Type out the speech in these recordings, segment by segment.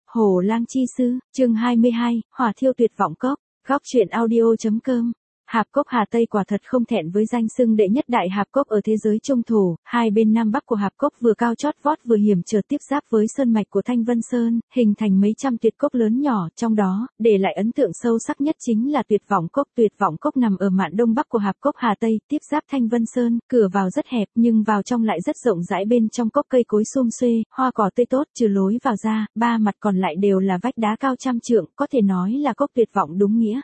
Hổ lang chi sư, chương 22, hỏa thiêu tuyệt vọng cốc, góc truyện audio.com. Hạp cốc Hà Tây quả thật không thẹn với danh xưng đệ nhất đại hạp cốc ở thế giới trung thổ, hai bên nam bắc của hạp cốc vừa cao chót vót vừa hiểm trở tiếp giáp với sơn mạch của Thanh Vân Sơn, hình thành mấy trăm tuyệt cốc lớn nhỏ, trong đó, để lại ấn tượng sâu sắc nhất chính là tuyệt vọng cốc. Tuyệt vọng cốc nằm ở mạn đông bắc của hạp cốc Hà Tây, tiếp giáp Thanh Vân Sơn, cửa vào rất hẹp nhưng vào trong lại rất rộng rãi, bên trong cốc cây cối sum xuê, hoa cỏ tươi tốt, trừ lối vào ra, ba mặt còn lại đều là vách đá cao trăm trượng, có thể nói là cốc tuyệt vọng đúng nghĩa.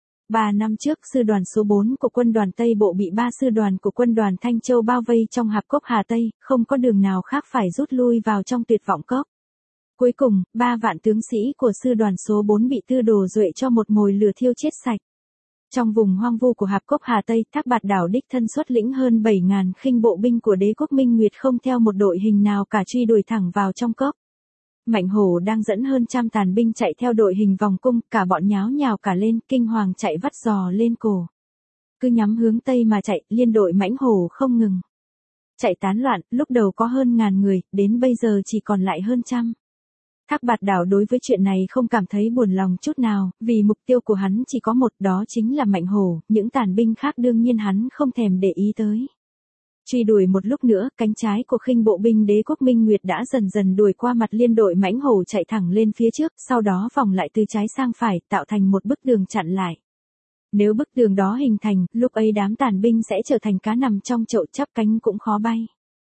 3 năm trước, sư đoàn số 4 của quân đoàn Tây Bộ bị 3 sư đoàn của quân đoàn Thanh Châu bao vây trong hạp cốc Hà Tây, không có đường nào khác phải rút lui vào trong tuyệt vọng cốc. Cuối cùng, 3 vạn tướng sĩ của sư đoàn số 4 bị Tư Đồ Duệ cho một mồi lửa thiêu chết sạch. Trong vùng hoang vu của hạp cốc Hà Tây, Thác Bạt Đảo đích thân xuất lĩnh hơn 7.000 khinh bộ binh của đế quốc Minh Nguyệt không theo một đội hình nào cả truy đuổi thẳng vào trong cốc. Mạnh Hổ đang dẫn hơn trăm tàn binh chạy theo đội hình vòng cung, cả bọn nháo nhào cả lên, kinh hoàng chạy vắt giò lên cổ. Cứ nhắm hướng Tây mà chạy, liên đội Mãnh Hổ không ngừng. Chạy tán loạn, lúc đầu có hơn ngàn người, đến bây giờ chỉ còn lại hơn trăm. Thác Bạt Đảo đối với chuyện này không cảm thấy buồn lòng chút nào, vì mục tiêu của hắn chỉ có một, đó chính là Mạnh Hổ, những tàn binh khác đương nhiên hắn không thèm để ý tới. Truy đuổi một lúc nữa, cánh trái của khinh bộ binh đế quốc Minh Nguyệt đã dần dần đuổi qua mặt liên đội Mãnh Hổ chạy thẳng lên phía trước, sau đó vòng lại từ trái sang phải, tạo thành một bức tường chặn lại. Nếu bức tường đó hình thành, lúc ấy đám tàn binh sẽ trở thành cá nằm trong chậu, chắp cánh cũng khó bay.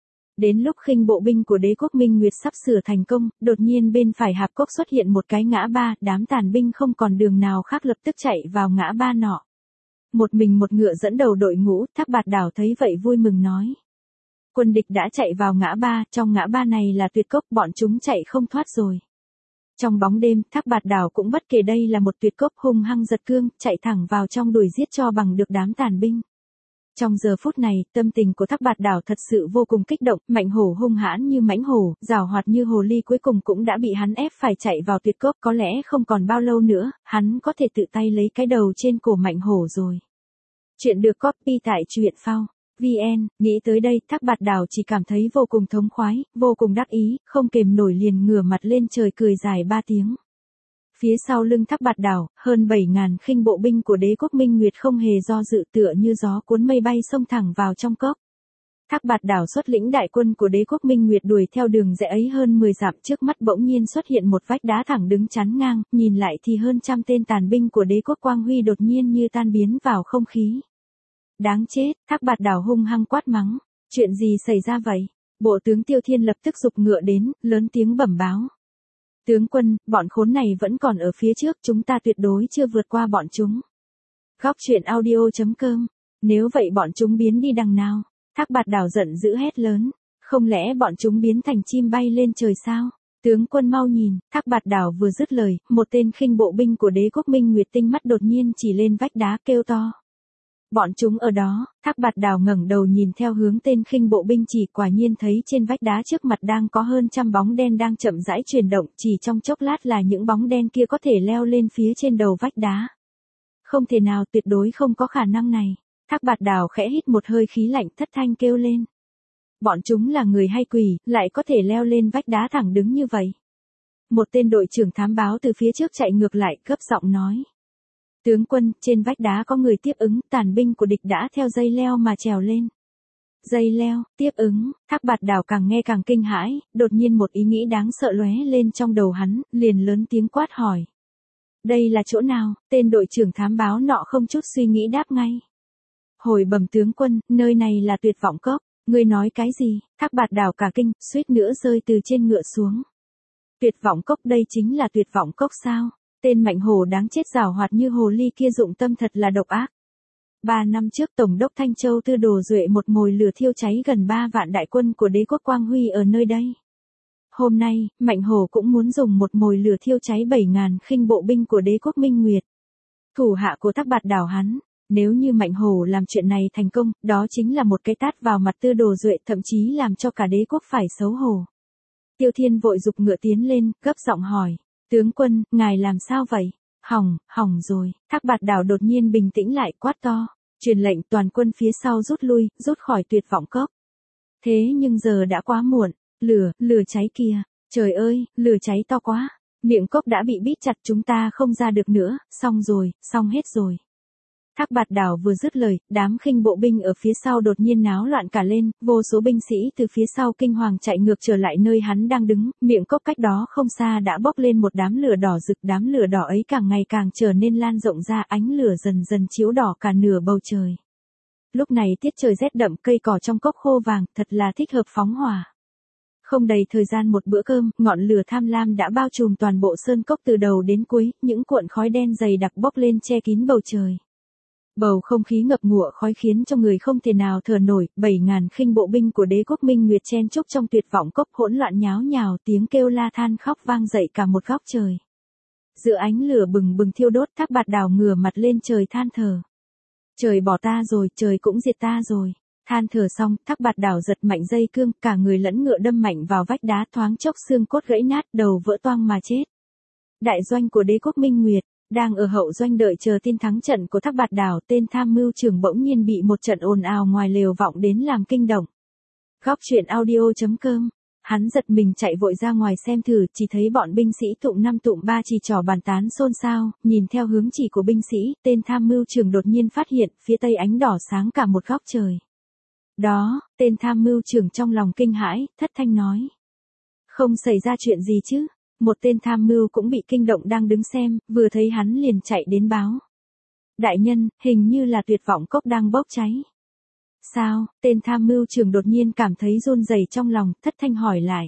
Đến lúc khinh bộ binh của đế quốc Minh Nguyệt sắp sửa thành công, đột nhiên bên phải hạp cốc xuất hiện một cái ngã ba, đám tàn binh không còn đường nào khác lập tức chạy vào ngã ba nọ. Một mình một ngựa dẫn đầu đội ngũ, Thác Bạt Đảo thấy vậy vui mừng nói. Quân địch đã chạy vào ngã ba, trong ngã ba này là tuyệt cốc, bọn chúng chạy không thoát rồi. Trong bóng đêm, Thác Bạt Đảo cũng bất kể đây là một tuyệt cốc, hung hăng giật cương, chạy thẳng vào trong đuổi giết cho bằng được đám tàn binh. Trong giờ phút này, tâm tình của Thác Bạt Đảo thật sự vô cùng kích động, Mạnh Hổ hung hãn như mãnh hổ, giàu hoạt như hồ ly cuối cùng cũng đã bị hắn ép phải chạy vào tuyệt cốc, có lẽ không còn bao lâu nữa, hắn có thể tự tay lấy cái đầu trên cổ Mạnh Hổ rồi. Chuyện được copy tại truyện phao VN, nghĩ tới đây, Thác Bạt Đảo chỉ cảm thấy vô cùng thống khoái, vô cùng đắc ý, không kềm nổi liền ngửa mặt lên trời cười dài 3 tiếng. Phía sau lưng Thác Bạt Đảo, hơn 7.000 khinh bộ binh của đế quốc Minh Nguyệt không hề do dự, tựa như gió cuốn mây bay xông thẳng vào trong cốc. Thác Bạt Đảo xuất lĩnh đại quân của đế quốc Minh Nguyệt đuổi theo đường rẽ ấy hơn 10 dặm, trước mắt bỗng nhiên xuất hiện một vách đá thẳng đứng chắn ngang, nhìn lại thì hơn trăm tên tàn binh của đế quốc Quang Huy đột nhiên như tan biến vào không khí. Đáng chết, Thác Bạt Đảo hung hăng quát mắng. Chuyện gì xảy ra vậy? Bộ tướng Tiêu Thiên lập tức giục ngựa đến, lớn tiếng bẩm báo. Tướng quân, bọn khốn này vẫn còn ở phía trước, chúng ta tuyệt đối chưa vượt qua bọn chúng. Góc truyện audio.com. Nếu vậy bọn chúng biến đi đằng nào? Thác Bạt Đảo giận dữ hét lớn. Không lẽ bọn chúng biến thành chim bay lên trời sao? Tướng quân mau nhìn, Thác Bạt Đảo vừa dứt lời, một tên khinh bộ binh của đế quốc Minh Nguyệt tinh mắt đột nhiên chỉ lên vách đá kêu to. Bọn chúng ở đó. Thác Bạt Đảo ngẩng đầu nhìn theo hướng tên khinh bộ binh chỉ, quả nhiên thấy trên vách đá trước mặt đang có hơn trăm bóng đen đang chậm rãi chuyển động, chỉ trong chốc lát là những bóng đen kia có thể leo lên phía trên đầu vách đá. Không thể nào, tuyệt đối không có khả năng này. Thác Bạt Đảo khẽ hít một hơi khí lạnh, thất thanh kêu lên. Bọn chúng là người hay quỷ, lại có thể leo lên vách đá thẳng đứng như vậy? Một tên đội trưởng thám báo từ phía trước chạy ngược lại, gấp giọng nói. Tướng quân, trên vách đá có người tiếp ứng, tàn binh của địch đã theo dây leo mà trèo lên. Dây leo, tiếp ứng, Thác Bạt Đảo càng nghe càng kinh hãi, đột nhiên một ý nghĩ đáng sợ lóe lên trong đầu hắn, liền lớn tiếng quát hỏi. Đây là chỗ nào? Tên đội trưởng thám báo nọ không chút suy nghĩ đáp ngay. Hồi bẩm tướng quân, nơi này là tuyệt vọng cốc. Ngươi nói cái gì? Thác Bạt Đảo cả kinh, suýt nữa rơi từ trên ngựa xuống. Tuyệt vọng cốc, đây chính là tuyệt vọng cốc sao? Tên Mạnh Hổ đáng chết giàu hoạt như hồ ly kia dụng tâm thật là độc ác. 3 năm trước Tổng đốc Thanh Châu Tư Đồ Duệ một mồi lửa thiêu cháy gần 3 vạn đại quân của đế quốc Quang Huy ở nơi đây. Hôm nay, Mạnh Hổ cũng muốn dùng một mồi lửa thiêu cháy 7.000 khinh bộ binh của đế quốc Minh Nguyệt. Thủ hạ của Thác Bạt Đảo hắn, nếu như Mạnh Hổ làm chuyện này thành công, đó chính là một cái tát vào mặt Tư Đồ Duệ, thậm chí làm cho cả đế quốc phải xấu hổ. Tiêu Thiên vội giục ngựa tiến lên, gấp giọng hỏi. Tướng quân, ngài làm sao vậy? Hỏng rồi. Thác Bạt Đảo đột nhiên bình tĩnh lại, quát to. Truyền lệnh toàn quân phía sau rút lui, rút khỏi tuyệt vọng cốc. Thế nhưng giờ đã quá muộn. Lửa cháy kìa. Trời ơi, lửa cháy to quá. Miệng cốc đã bị bít chặt, chúng ta không ra được nữa, xong rồi, xong hết rồi. Thác Bạt Đảo vừa dứt lời, đám khinh bộ binh ở phía sau đột nhiên náo loạn cả lên, vô số binh sĩ từ phía sau kinh hoàng chạy ngược trở lại nơi hắn đang đứng, miệng cốc cách đó không xa đã bốc lên một đám lửa đỏ rực, đám lửa đỏ ấy càng ngày càng trở nên lan rộng ra, ánh lửa dần dần chiếu đỏ cả nửa bầu trời. Lúc này tiết trời rét đậm, cây cỏ trong cốc khô vàng, thật là thích hợp phóng hỏa. Không đầy thời gian một bữa cơm, ngọn lửa tham lam đã bao trùm toàn bộ sơn cốc từ đầu đến cuối, những cuộn khói đen dày đặc bốc lên che kín bầu trời. Bầu không khí ngập ngụa khói khiến cho người không thể nào thở nổi, 7.000 khinh bộ binh của đế quốc Minh Nguyệt chen chúc trong tuyệt vọng cốc, hỗn loạn nháo nhào, tiếng kêu la than khóc vang dậy cả một góc trời. Giữa ánh lửa bừng bừng thiêu đốt, Thác Bạt Đảo ngửa mặt lên trời than thở. Trời bỏ ta rồi, trời cũng diệt ta rồi. Than thở xong, Thác Bạt Đảo giật mạnh dây cương, cả người lẫn ngựa đâm mạnh vào vách đá, thoáng chốc xương cốt gãy nát, đầu vỡ toang mà chết. Đại doanh của đế quốc Minh Nguyệt, đang ở hậu doanh đợi chờ tin thắng trận của Thác Bạt Đảo, tên tham mưu trưởng bỗng nhiên bị một trận ồn ào ngoài lều vọng đến làm kinh động. Góc truyện audio.com. Hắn giật mình chạy vội ra ngoài xem thử, chỉ thấy bọn binh sĩ tụm 5 tụm 3 chỉ trỏ bàn tán xôn xao, nhìn theo hướng chỉ của binh sĩ, tên tham mưu trưởng đột nhiên phát hiện, phía tây ánh đỏ sáng cả một góc trời. Đó, tên tham mưu trưởng trong lòng kinh hãi, thất thanh nói. Không xảy ra chuyện gì chứ? Một tên tham mưu cũng bị kinh động đang đứng xem, vừa thấy hắn liền chạy đến báo. Đại nhân, hình như là tuyệt vọng cốc đang bốc cháy. Sao? Tên tham mưu trưởng đột nhiên cảm thấy run rẩy trong lòng, thất thanh hỏi lại.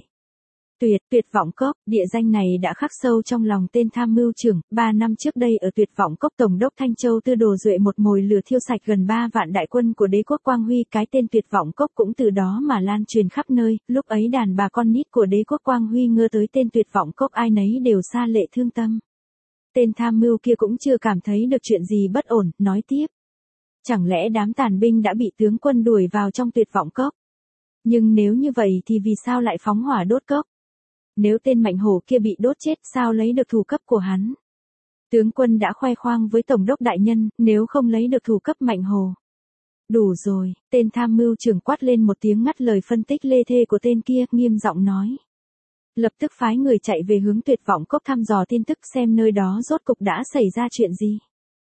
Tuyệt vọng cốc, địa danh này đã khắc sâu trong lòng tên tham mưu trưởng. 3 năm trước đây ở tuyệt vọng cốc, Tổng đốc Thanh Châu Tư Đồ Duệ một mồi lửa thiêu sạch gần 3 vạn đại quân của đế quốc Quang Huy. Cái tên tuyệt vọng cốc cũng từ đó mà lan truyền khắp nơi. Lúc ấy đàn bà con nít của đế quốc Quang Huy ngơ tới tên tuyệt vọng cốc, ai nấy đều sa lệ thương tâm. Tên tham mưu kia cũng chưa cảm thấy được chuyện gì bất ổn, nói tiếp. Chẳng lẽ đám tàn binh đã bị tướng quân đuổi vào trong tuyệt vọng cốc? Nhưng nếu như vậy thì vì sao lại phóng hỏa đốt cốc? Nếu tên Mạnh Hổ kia bị đốt chết, sao lấy được thủ cấp của hắn? Tướng quân đã khoe khoang với Tổng đốc đại nhân, nếu không lấy được thủ cấp Mạnh Hổ. Đủ rồi, tên tham mưu trưởng quát lên một tiếng, ngắt lời phân tích lê thê của tên kia, nghiêm giọng nói. Lập tức phái người chạy về hướng tuyệt vọng cốc thăm dò tin tức, xem nơi đó rốt cục đã xảy ra chuyện gì.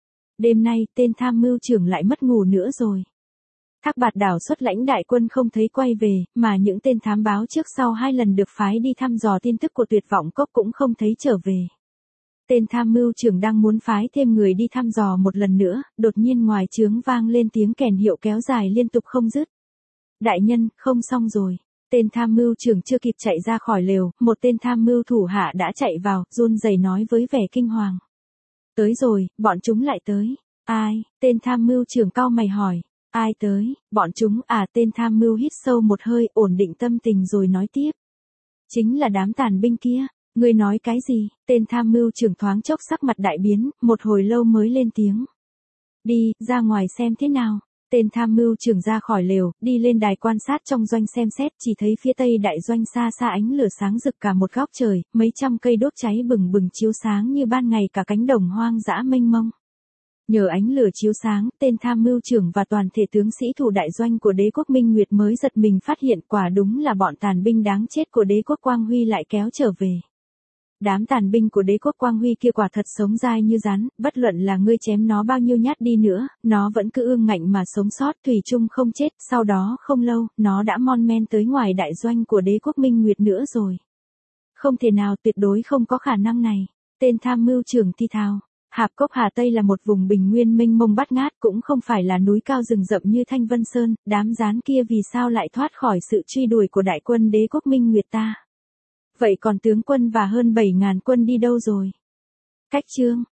Đêm nay, tên tham mưu trưởng lại mất ngủ nữa rồi. Thác Bạt Đảo xuất lãnh đại quân không thấy quay về, mà những tên thám báo trước sau 2 lần được phái đi thăm dò tin tức của tuyệt vọng cốc cũng không thấy trở về. Tên tham mưu trưởng đang muốn phái thêm người đi thăm dò một lần nữa, đột nhiên ngoài trướng vang lên tiếng kèn hiệu kéo dài liên tục không dứt. Đại nhân, không xong rồi. Tên tham mưu trưởng chưa kịp chạy ra khỏi lều, một tên tham mưu thủ hạ đã chạy vào, run rẩy nói với vẻ kinh hoàng. Tới rồi, bọn chúng lại tới. Ai? Tên tham mưu trưởng cau mày hỏi. Ai tới? Bọn chúng à? Tên tham mưu hít sâu một hơi, ổn định tâm tình rồi nói tiếp. Chính là đám tàn binh kia. Ngươi nói cái gì? Tên tham mưu trưởng thoáng chốc sắc mặt đại biến, một hồi lâu mới lên tiếng. Đi, ra ngoài xem thế nào. Tên tham mưu trưởng ra khỏi lều, đi lên đài quan sát trong doanh xem xét, chỉ thấy phía tây đại doanh xa xa ánh lửa sáng rực cả một góc trời, mấy trăm cây đốt cháy bừng bừng chiếu sáng như ban ngày cả cánh đồng hoang dã mênh mông. Nhờ ánh lửa chiếu sáng, tên tham mưu trưởng và toàn thể tướng sĩ thủ đại doanh của đế quốc Minh Nguyệt mới giật mình phát hiện quả đúng là bọn tàn binh đáng chết của đế quốc Quang Huy lại kéo trở về. Đám tàn binh của đế quốc Quang Huy kia quả thật sống dai như rắn, bất luận là ngươi chém nó bao nhiêu nhát đi nữa, nó vẫn cứ ương ngạnh mà sống sót, thủy chung không chết. Sau đó không lâu, nó đã mon men tới ngoài đại doanh của đế quốc Minh Nguyệt nữa rồi. Không thể nào, tuyệt đối không có khả năng này. Tên tham mưu trưởng thi thào. Hạp Cốc Hà Tây là một vùng bình nguyên mênh mông bát ngát, cũng không phải là núi cao rừng rậm như Thanh Vân Sơn. Đám gián kia vì sao lại thoát khỏi sự truy đuổi của đại quân đế quốc Minh Nguyệt ta? Vậy còn tướng quân và hơn 7.000 quân đi đâu rồi? Cách chương